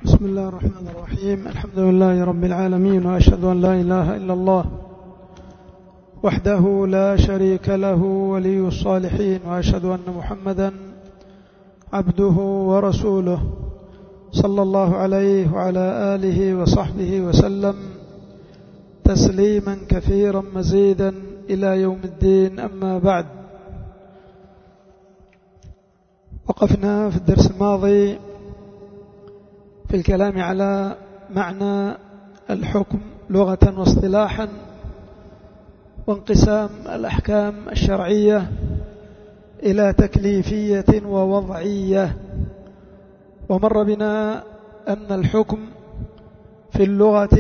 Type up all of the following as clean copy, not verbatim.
بسم الله الرحمن الرحيم. الحمد لله رب العالمين، وأشهد أن لا إله إلا الله وحده لا شريك له ولي الصالحين، وأشهد أن محمدا عبده ورسوله صلى الله عليه وعلى آله وصحبه وسلم تسليما كثيرا مزيدا إلى يوم الدين. أما بعد، وقفنا في الدرس الماضي في الكلام على معنى الحكم لغة واصطلاحا، وانقسام الأحكام الشرعية إلى تكليفية ووضعية. ومر بنا أن الحكم في اللغة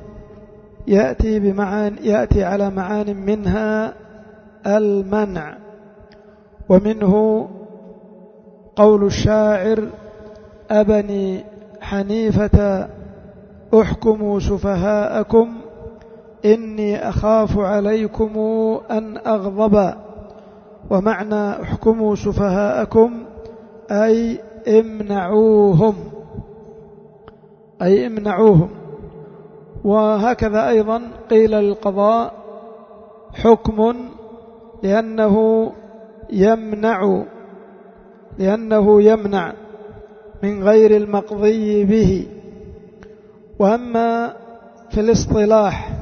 يأتي على معان منها المنع، ومنه قول الشاعر: أبني حنيفة أحكموا سفهاءكم إني أخاف عليكم أن أغضب. ومعنى أحكموا سفهاءكم أي امنعوهم، أي امنعوهم. وهكذا أيضا قيل للقضاء حكم لأنه يمنع من غير المقضي به. وأما في الاصطلاح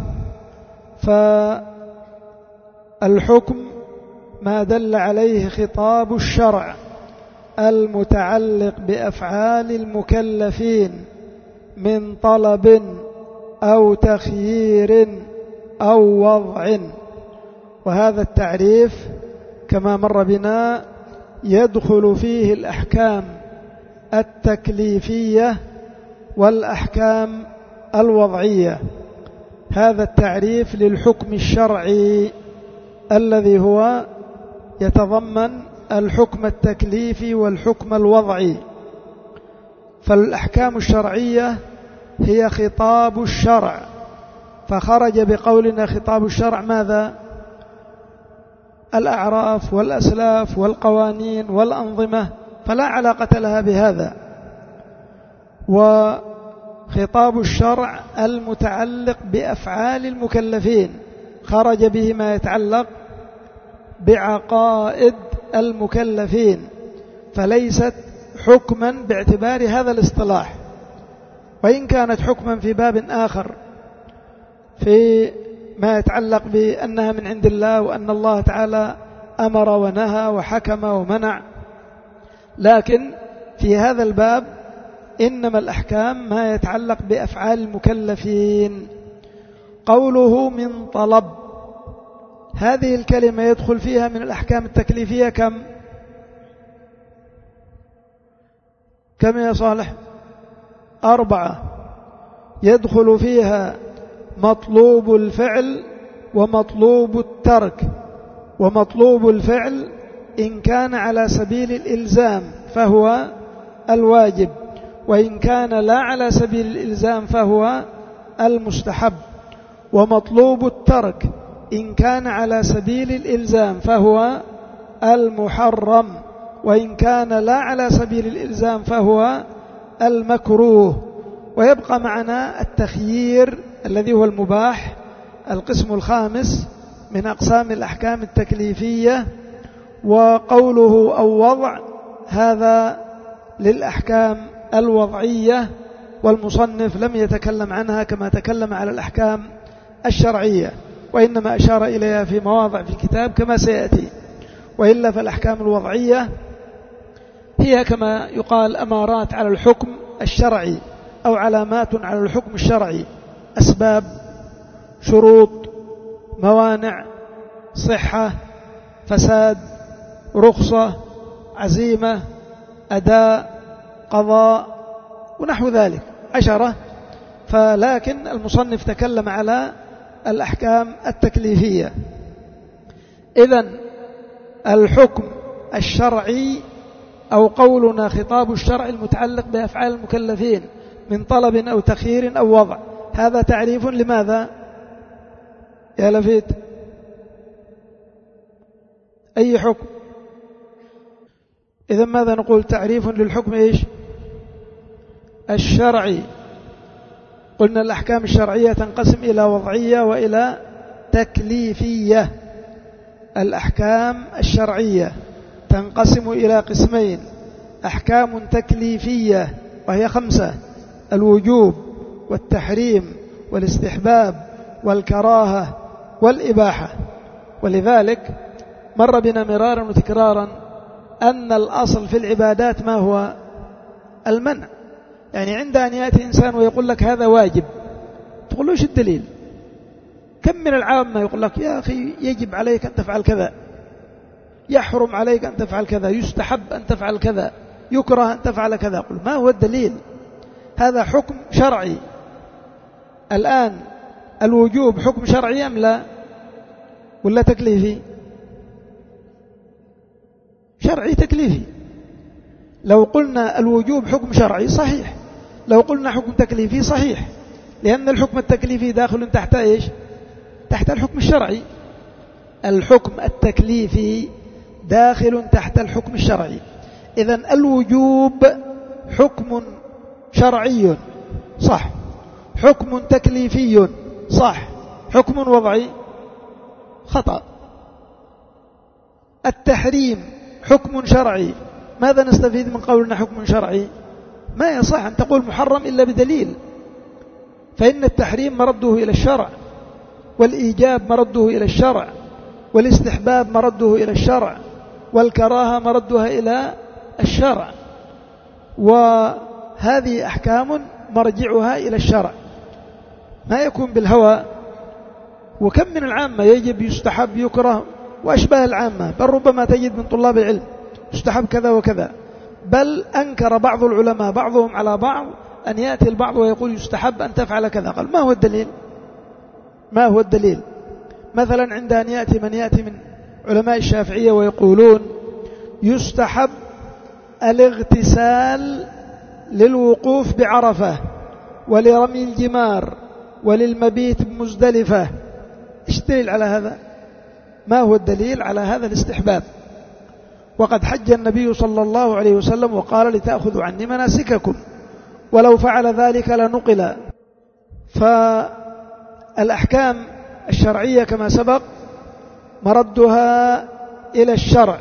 فالحكم ما دل عليه خطاب الشرع المتعلق بأفعال المكلفين من طلب أو تخيير أو وضع. وهذا التعريف كما مر بنا يدخل فيه الأحكام التكليفية والأحكام الوضعية. هذا التعريف للحكم الشرعي الذي هو يتضمن الحكم التكليفي والحكم الوضعي. فالأحكام الشرعية هي خطاب الشرع، فخرج بقولنا خطاب الشرع ماذا؟ الأعراف والأسلاف والقوانين والأنظمة، فلا علاقة لها بهذا. وخطاب الشرع المتعلق بأفعال المكلفين خرج به ما يتعلق بعقائد المكلفين، فليست حكما باعتبار هذا الاصطلاح، وإن كانت حكما في باب آخر في ما يتعلق بأنها من عند الله وأن الله تعالى أمر ونهى وحكم ومنع. لكن في هذا الباب إنما الأحكام ما يتعلق بأفعال المكلفين. قوله من طلب، هذه الكلمة يدخل فيها من الأحكام التكليفية كم يا صالح؟ 4. يدخل فيها مطلوب الفعل ومطلوب الترك. ومطلوب الفعل إن كان على سبيل الإلزام فهو الواجب، وإن كان لا على سبيل الإلزام فهو المستحب. ومطلوب الترك إن كان على سبيل الإلزام فهو المحرم، وإن كان لا على سبيل الإلزام فهو المكروه. ويبقى معنا التخيير الذي هو المباح، القسم الخامس من أقسام الأحكام التكليفية. وقوله أو وضع هذا للأحكام الوضعية، والمصنف لم يتكلم عنها كما تكلم على الأحكام الشرعية، وإنما أشار إليها في مواضع في الكتاب كما سيأتي. وإلا فالأحكام الوضعية هي كما يقال أمارات على الحكم الشرعي أو علامات على الحكم الشرعي: أسباب، شروط، موانع، صحة، فساد، رخصة، عزيمة، أداء، قضاء، ونحو ذلك 10. فلكن المصنف تكلم على الأحكام التكليفية. إذن الحكم الشرعي أو قولنا خطاب الشرع المتعلق بأفعال المكلفين من طلب أو تخيير أو وضع، هذا تعريف لماذا يا لفيت؟ أي حكم؟ إذا ماذا نقول؟ تعريف للحكم إيش؟ الشرعي. قلنا الأحكام الشرعية تنقسم إلى وضعية وإلى تكليفية. الأحكام الشرعية تنقسم إلى قسمين: أحكام تكليفية وهي 5: الوجوب والتحريم والاستحباب والكراهة والإباحة. ولذلك مر بنا مرارا وتكرارا أن الأصل في العبادات ما هو؟ المنع. يعني عند أن يأتي إنسان ويقول لك هذا واجب، تقول له إيش الدليل؟ كم من العامة يقول لك يا أخي يجب عليك أن تفعل كذا، يحرم عليك أن تفعل كذا، يستحب أن تفعل كذا، يكره أن تفعل كذا. قل ما هو الدليل؟ هذا حكم شرعي. الآن الوجوب حكم شرعي أم لا؟ ولا تكليفي؟ شرعي تكليفي. لو قلنا الوجوب حكم شرعي صحيح، لو قلنا حكم تكليفي صحيح، لأن الحكم التكليفي داخل تحت إيش؟ تحت الحكم الشرعي. الحكم التكليفي داخل تحت الحكم الشرعي. إذن الوجوب حكم شرعي صح، حكم تكليفي صح، حكم وضعي خطأ. التحريم حكم شرعي، ماذا نستفيد من قولنا حكم شرعي؟ ما يصح أن تقول محرم إلا بدليل، فإن التحريم مرده إلى الشرع، والإيجاب مرده إلى الشرع، والاستحباب مرده إلى الشرع، والكراهة مردها إلى الشرع، وهذه أحكام مرجعها إلى الشرع، ما يكون بالهوى. وكم من العامة يجب، يستحب، يكره وأشباه العامة، بل ربما تجد من طلاب العلم يستحب كذا وكذا، بل أنكر بعض العلماء بعضهم على بعض أن يأتي البعض ويقول يستحب أن تفعل كذا. قال ما هو الدليل؟ ما هو الدليل؟ مثلا عند أن يأتي من يأتي من علماء الشافعية ويقولون يستحب الاغتسال للوقوف بعرفة ولرمي الجمار وللمبيت بمزدلفة. إيش الدليل على هذا؟ ما هو الدليل على هذا الاستحباب؟ وقد حج النبي صلى الله عليه وسلم وقال لتأخذوا عني مناسككم، ولو فعل ذلك لنقل. فالأحكام الشرعية كما سبق مردها إلى الشرع،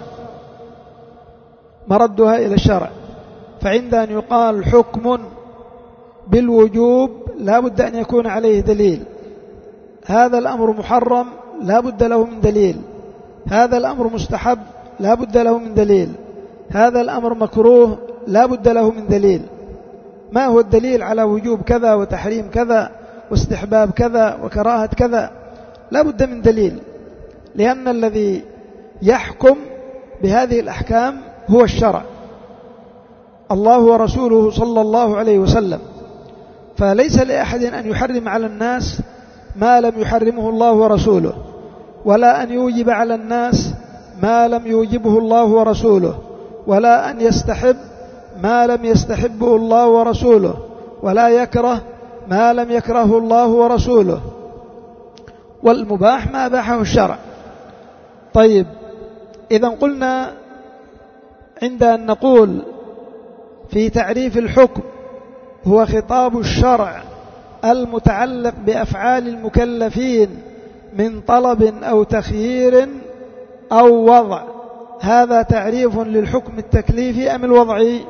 مردها إلى الشرع. فعند أن يقال حكم بالوجوب لا بد أن يكون عليه دليل. هذا الأمر محرم لا بد له من دليل. هذا الأمر مستحب لا بد له من دليل. هذا الأمر مكروه لا بد له من دليل. ما هو الدليل على وجوب كذا وتحريم كذا واستحباب كذا وكراهة كذا؟ لا بد من دليل، لأن الذي يحكم بهذه الأحكام هو الشرع، الله ورسوله صلى الله عليه وسلم. فليس لأحد أن يحرم على الناس ما لم يحرمه الله ورسوله، ولا أن يوجب على الناس ما لم يوجبه الله ورسوله، ولا أن يستحب ما لم يستحبه الله ورسوله، ولا يكره ما لم يكرهه الله ورسوله، والمباح ما أباحه الشرع. طيب، إذا قلنا عند أن نقول في تعريف الحكم هو خطاب الشرع المتعلق بأفعال المكلفين من طلب أو تخيير أو وضع، هذا تعريف للحكم التكليفي أم الوضعي؟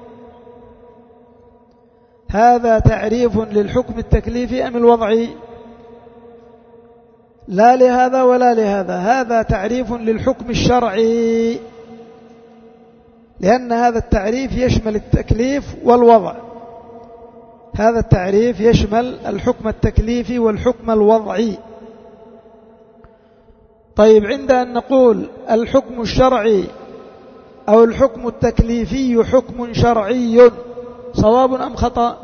هذا تعريف للحكم التكليفي أم الوضعي؟ لا لهذا ولا لهذا، هذا تعريف للحكم الشرعي، لأن هذا التعريف يشمل التكليف والوضع. هذا التعريف يشمل الحكم التكليفي والحكم الوضعي. طيب، عند أن نقول الحكم الشرعي أو الحكم التكليفي حكم شرعي، صواب أم خطأ؟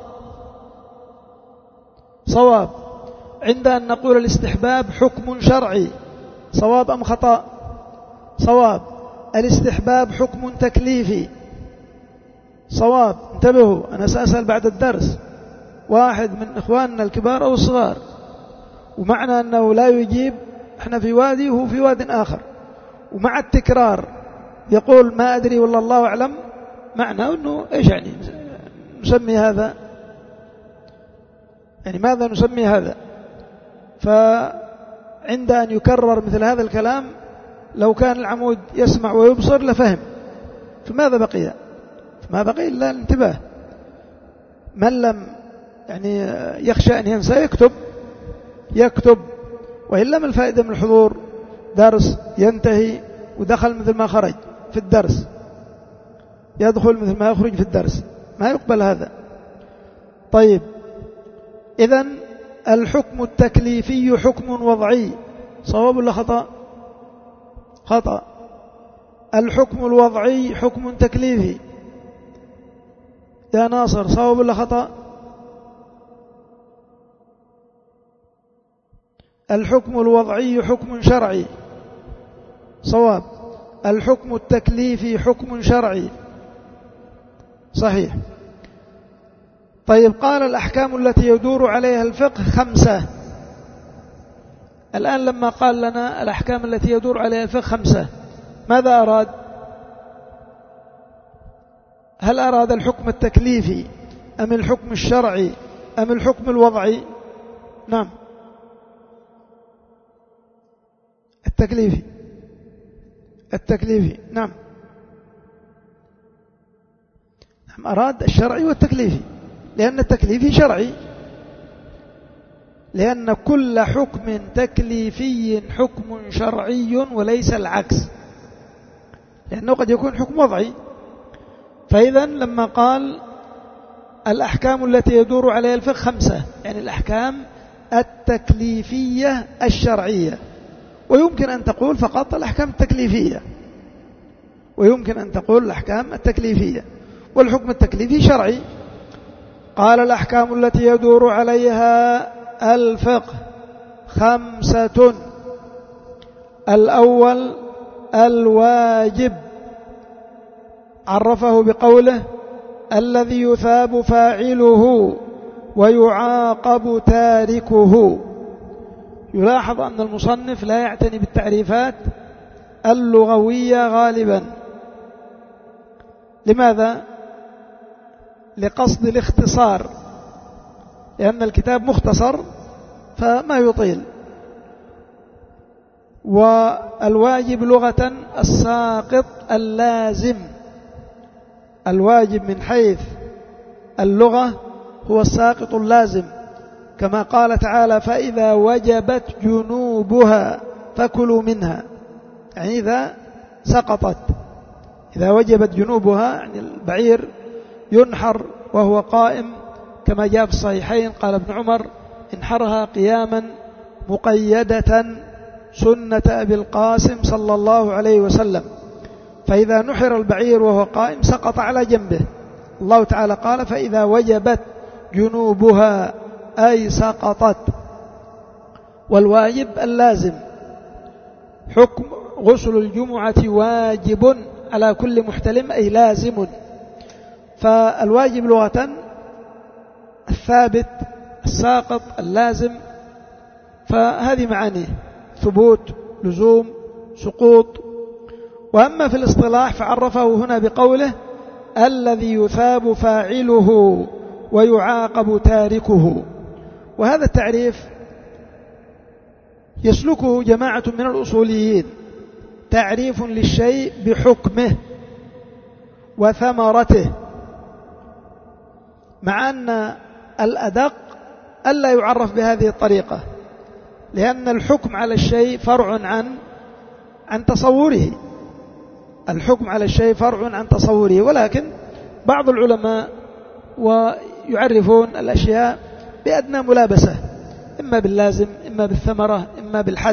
صواب. عند أن نقول الاستحباب حكم شرعي، صواب أم خطأ؟ صواب. الاستحباب حكم تكليفي، صواب. انتبهوا، أنا سأسأل بعد الدرس واحد من إخواننا الكبار أو الصغار، ومعنى أنه لا يجيب، احنا في وادي وهو في واد آخر، ومع التكرار يقول ما أدري والله الله أعلم، معنى أنه إيش يعني نسمي هذا؟ يعني ماذا نسمي هذا؟ فعند أن يكرر مثل هذا الكلام لو كان العمود يسمع ويبصر لفهم. فماذا بقي؟ ما بقي إلا الانتباه. من لم يعني يخشى أن ينسى يكتب، وإلا ما الفائدة من الحضور؟ درس ينتهي ودخل مثل ما خرج في الدرس، يدخل مثل ما يخرج في الدرس، ما يقبل هذا. طيب، إذن الحكم التكليفي حكم وضعي، صواب ولا خطأ؟ خطأ. الحكم الوضعي حكم تكليفي. يا ناصر، صواب ولا خطأ؟ الحكم الوضعي حكم شرعي، صواب. الحكم التكليفي حكم شرعي، صحيح. طيب، قال الأحكام التي يدور عليها الفقه 5. الآن لما قال لنا الأحكام التي يدور عليها الفقه 5، ماذا أراد؟ هل أراد الحكم التكليفي أم الحكم الشرعي أم الحكم الوضعي؟ نعم، التكليفي. نعم، أراد الشرعي والتكليفي، لأن التكليفي شرعي، لأن كل حكم تكليفي حكم شرعي وليس العكس، لأنه قد يكون حكم وضعي. فإذا لما قال الأحكام التي يدور عليها الفقه 5، يعني الأحكام التكليفية الشرعية، ويمكن أن تقول فقط الأحكام التكليفية، والحكم التكليفي شرعي. قال الأحكام التي يدور عليها الفقه 5. الأول الواجب، عرفه بقوله الذي يثاب فاعله ويعاقب تاركه. يلاحظ أن المصنف لا يعتني بالتعريفات اللغوية غالبا. لماذا؟ لقصد الاختصار، لأن الكتاب مختصر فما يطيل. والواجب لغة الساقط اللازم. الواجب من حيث اللغة هو الساقط اللازم، كما قال تعالى فإذا وجبت جنوبها فكلوا منها، يعني إذا سقطت، إذا وجبت جنوبها، يعني البعير ينحر وهو قائم، كما جاء في الصحيحين قال ابن عمر انحرها قياما مقيدة سنة أبي القاسم صلى الله عليه وسلم. فإذا نحر البعير وهو قائم سقط على جنبه. الله تعالى قال فإذا وجبت جنوبها أي سقطت. والواجب اللازم، حكم غسل الجمعة واجب على كل محتلم أي لازم. فالواجب لغة الثابت الساقط اللازم، فهذه معانيه: ثبوت، لزوم، سقوط. وأما في الاصطلاح فعرفه هنا بقوله الذي يثاب فاعله ويعاقب تاركه. وهذا التعريف يسلكه جماعة من الأصوليين، تعريف للشيء بحكمه وثمرته، مع أن الأدق ألا يعرف بهذه الطريقة، لأن الحكم على الشيء فرع عن تصوره. الحكم على الشيء فرع عن تصوره، ولكن بعض العلماء ويعرفون الأشياء بأدنى ملابسة، إما باللازم، إما بالثمرة، إما بالحد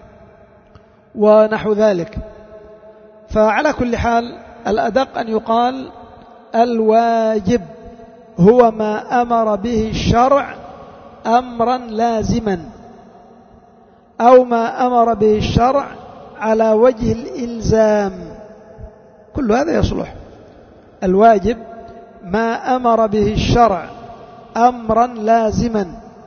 ونحو ذلك. فعلى كل حال الأدق أن يقال الواجب هو ما أمر به الشرع أمرا لازما، أو ما أمر به الشرع على وجه الإلزام، كل هذا يصلح. الواجب ما أمر به الشرع أمرا لازما،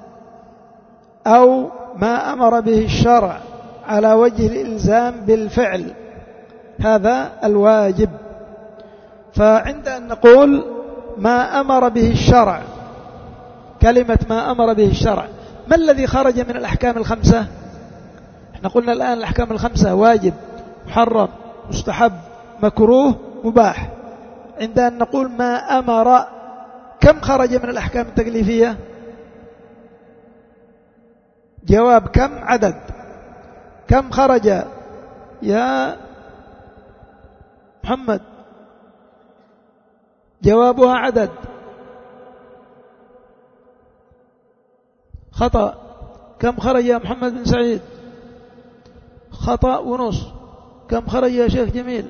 أو ما أمر به الشرع على وجه الإلزام بالفعل، هذا الواجب. فعند أن نقول ما أمر به الشرع كلمة ما أمر به الشرع. ما الذي خرج من الأحكام الخمسة؟ احنا قلنا الآن الأحكام الخمسة: واجب، محرم، مستحب، مكروه، مباح. عند أن نقول ما أمر، كم خرج من الأحكام التكليفية؟ جواب: كم؟ عدد. كم خرج يا محمد؟ جوابها عدد. خطأ. كم خرج يا محمد بن سعيد؟ خطأ ونص. كم خرج يا شيخ جميل؟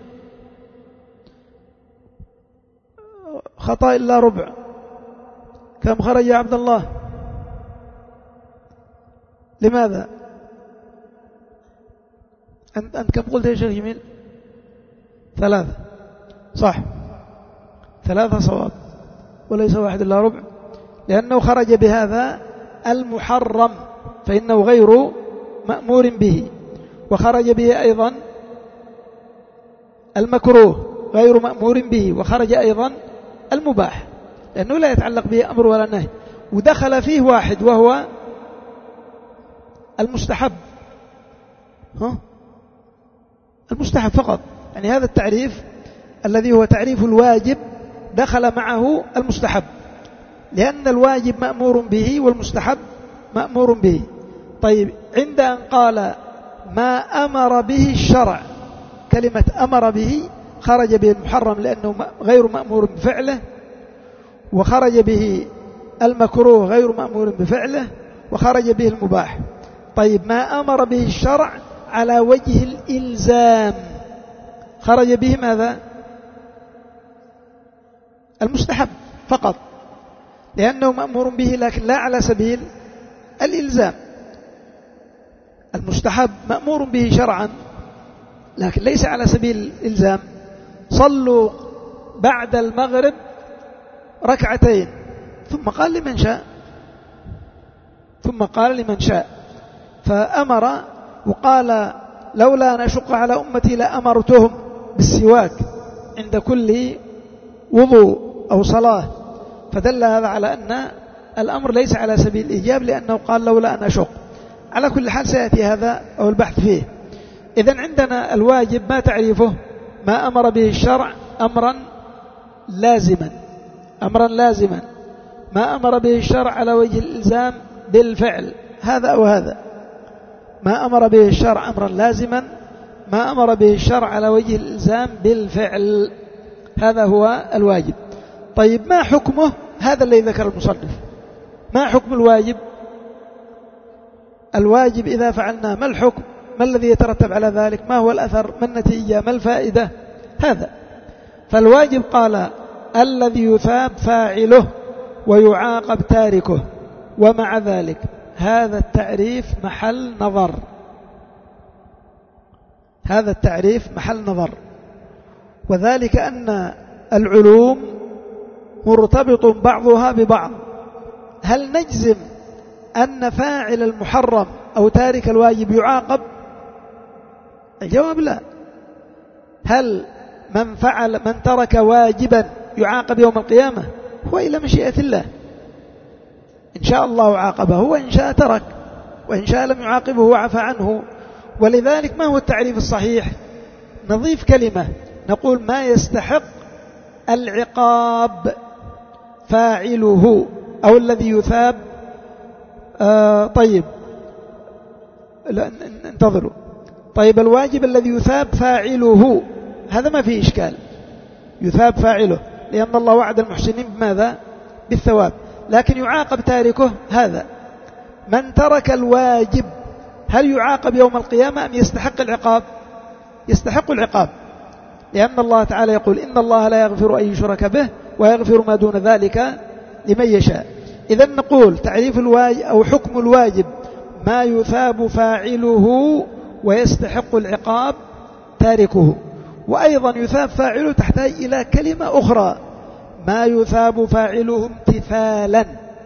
خطأ إلا ربع. كم خرج يا عبد الله؟ لماذا؟ أنت كم قلت يا شيخ جميل؟ 3. صح، 3 صواب، وليس 1 إلا ربع، لأنه خرج بهذا المحرم فإنه غير مأمور به، وخرج به أيضا المكروه غير مأمور به، وخرج أيضا المباح لأنه لا يتعلق به أمر ولا نهي، ودخل فيه واحد وهو المستحب. المستحب فقط، يعني هذا التعريف الذي هو تعريف الواجب دخل معه المستحب، لأن الواجب مأمور به والمستحب مأمور به. طيب، عند أن قال ما أمر به الشرع، كلمة أمر به خرج به المحرم لأنه غير مأمور بفعله، وخرج به المكروه غير مأمور بفعله، وخرج به المباح. طيب، ما أمر به الشرع على وجه الإلزام خرج به ماذا؟ المستحب فقط، لأنه مأمور به لكن لا على سبيل الإلزام. المستحب مأمور به شرعا لكن ليس على سبيل الإلزام. صلوا بعد المغرب 2 ثم قال لمن شاء، ثم قال لمن شاء، فأمر وقال لولا أن أشق على أمتي لأمرتهم بالسواك عند كل وضوء أو صلاة، فدل هذا على أن الأمر ليس على سبيل الإيجاب لأنه قال لولا أن أشق. على كل حال سيأتي هذا أو البحث فيه. إذن عندنا الواجب ما تعريفه؟ ما أمر به الشرع أمرا لازما، أمرا لازما، ما أمر به الشرع على وجه الإلزام بالفعل، هذا أو هذا. ما أمر به الشرع أمرا لازما، ما أمر به الشرع على وجه الإلزام بالفعل، هذا هو الواجب. طيب، ما حكمه؟ هذا الذي ذكر المصنف. ما حكم الواجب؟ الواجب إذا فعلنا ما الحكم؟ ما الذي يترتب على ذلك؟ ما هو الأثر؟ ما النتيجة؟ ما الفائدة؟ هذا. فالواجب قال الذي يثاب فاعله ويعاقب تاركه، ومع ذلك هذا التعريف محل نظر، هذا التعريف محل نظر، وذلك أن العلوم مرتبط بعضها ببعض. هل نجزم أن فاعل المحرم أو تارك الواجب يعاقب؟ الجواب لا. هل من ترك واجبا يعاقب يوم القيامة؟ هو إلى مشيئة الله، إن شاء الله عاقبه وإن شاء ترك، وإن شاء لم يعاقبه وعفى عنه. ولذلك ما هو التعريف الصحيح؟ نضيف كلمة نقول ما يستحق العقاب فاعله أو الذي يثاب. طيب، انتظروا. طيب، الواجب الذي يثاب فاعله هذا ما فيه إشكال، يثاب فاعله لأن الله وعد المحسنين بماذا؟ بالثواب. لكن يعاقب تاركه، هذا من ترك الواجب هل يعاقب يوم القيامة أم يستحق العقاب؟ يستحق العقاب، لأن الله تعالى يقول إن الله لا يغفر أن يشرك به ويغفر ما دون ذلك لمن يشاء. إذن نقول تعريف الواجب أو حكم الواجب ما يثاب فاعله ويستحق العقاب تاركه. وأيضا يثاب فاعله تحتاج إلى كلمة أخرى، ما يثاب فاعله امتثالا،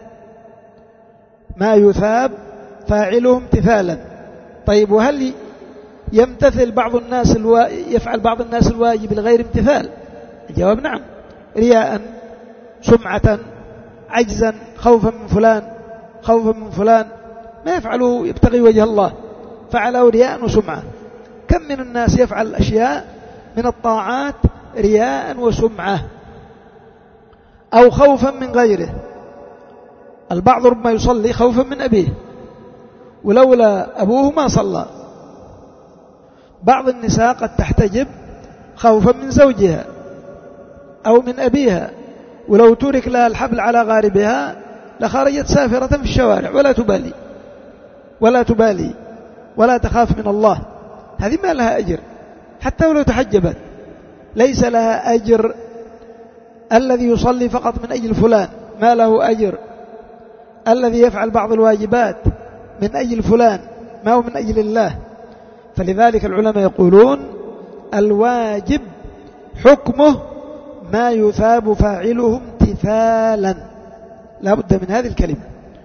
ما يثاب فاعله امتثالا. طيب، وهل يمتثل بعض الناس يفعل بعض الناس الواجب لغير امتثال؟ الجواب نعم، رياء، سمعة، عجزا خوفا من فلان خوفا من فلان، ما يفعله يبتغي وجه الله، فعله رياء وسمعة. كم من الناس يفعل أشياء من الطاعات رياء وسمعة أو خوفا من غيره. البعض ربما يصلي خوفا من أبيه، ولولا أبوه ما صلى. بعض النساء قد تحتجب خوفا من زوجها أو من أبيها، ولو ترك لها الحبل على غاربها لخرجت سافرة في الشوارع ولا تبالي ولا تخاف من الله. هذه ما لها أجر حتى ولو تحجبت، ليس لها أجر. الذي يصلي فقط من أجل فلان ما له أجر، الذي يفعل بعض الواجبات من أجل فلان ما هو من أجل الله. فلذلك العلماء يقولون الواجب حكمه ما يثاب فاعله امتثالا، لا بد من هذه الكلمة.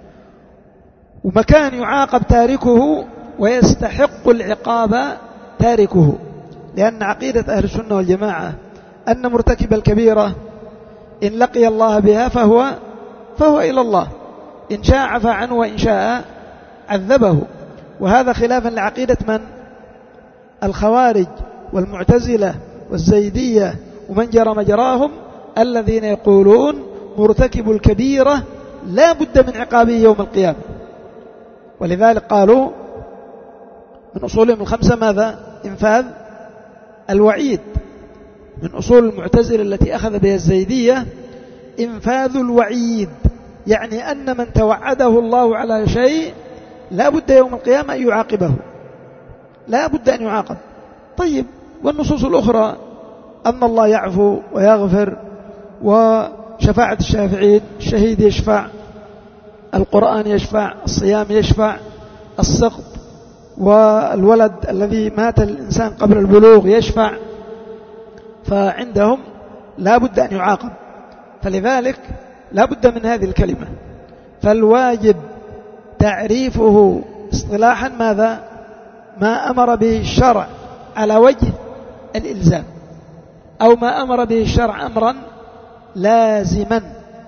ومكان يعاقب تاركه ويستحق العقاب تاركه، لأن عقيدة أهل السنة والجماعة أن مرتكب الكبيرة إن لقي الله بها فهو إلى الله، إن شاء عفى عنه وإن شاء عذبه. وهذا خلافا لعقيدة من؟ الخوارج والمعتزلة والزيدية ومن جرى مجراهم، الذين يقولون مرتكب الكبيرة لا بد من عقابه يوم القيامة. ولذلك قالوا من أصولهم الخمسة ماذا؟ إنفاذ الوعيد. من أصول المعتزلة التي أخذ بها الزيدية إنفاذ الوعيد، يعني أن من توعده الله على شيء لا بد يوم القيامة أن يعاقبه، لا بد أن يعاقب. طيب، والنصوص الأخرى أن الله يعفو ويغفر، وشفاعة الشافعين، الشهيد يشفع، القرآن يشفع، الصيام يشفع، السقط، والولد الذي مات الإنسان قبل البلوغ يشفع. فعندهم لا بد أن يعاقب، فلذلك لا بد من هذه الكلمة. فالواجب تعريفه اصطلاحا ماذا؟ ما أمر به الشرع على وجه الإلزام، أو ما أمر به الشرع أمرا لازما.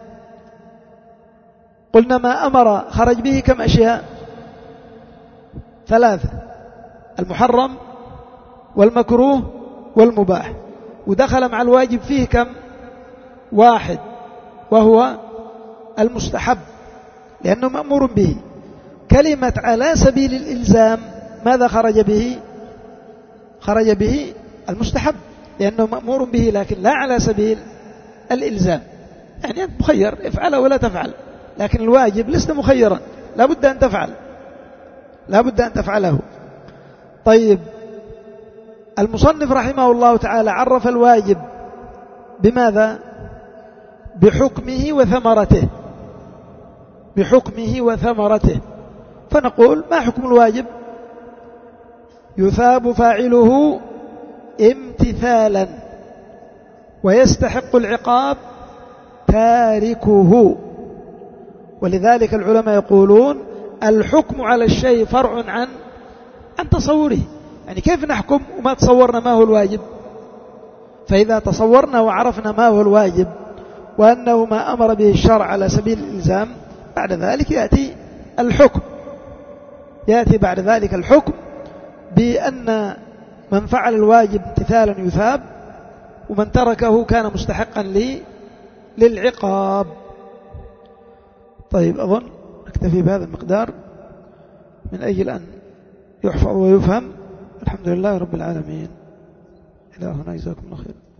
قلنا ما أمر خرج به كم أشياء؟ 3: المحرم والمكروه والمباح، ودخل مع الواجب فيه كم؟ 1 وهو المستحب، لأنه مأمور به. كلمة على سبيل الإلزام ماذا خرج به؟ خرج به المستحب، لأنه مأمور به لكن لا على سبيل الإلزام. يعني أنت مخير افعله ولا تفعل، لكن الواجب لست مخيرا، لا بد أن تفعل، لا بد أن تفعله. طيب، المصنف رحمه الله تعالى عرف الواجب بماذا؟ بحكمه وثمرته، بحكمه وثمرته. فنقول ما حكم الواجب؟ يثاب فاعله امتثالا ويستحق العقاب تاركه. ولذلك العلماء يقولون الحكم على الشيء فرع عن تصوره. يعني كيف نحكم وما تصورنا ما هو الواجب؟ فإذا تصورنا وعرفنا ما هو الواجب وأنه ما أمر به الشرع على سبيل الإلزام، بعد ذلك يأتي الحكم، يأتي بعد ذلك الحكم بأن من فعل الواجب امتثالا يثاب، ومن تركه كان مستحقا للعقاب. طيب، أظن نكتفي بهذا المقدار من أجل أن يحفظ ويفهم. الحمد لله رب العالمين. إلى هنا، جزاكم الله خير.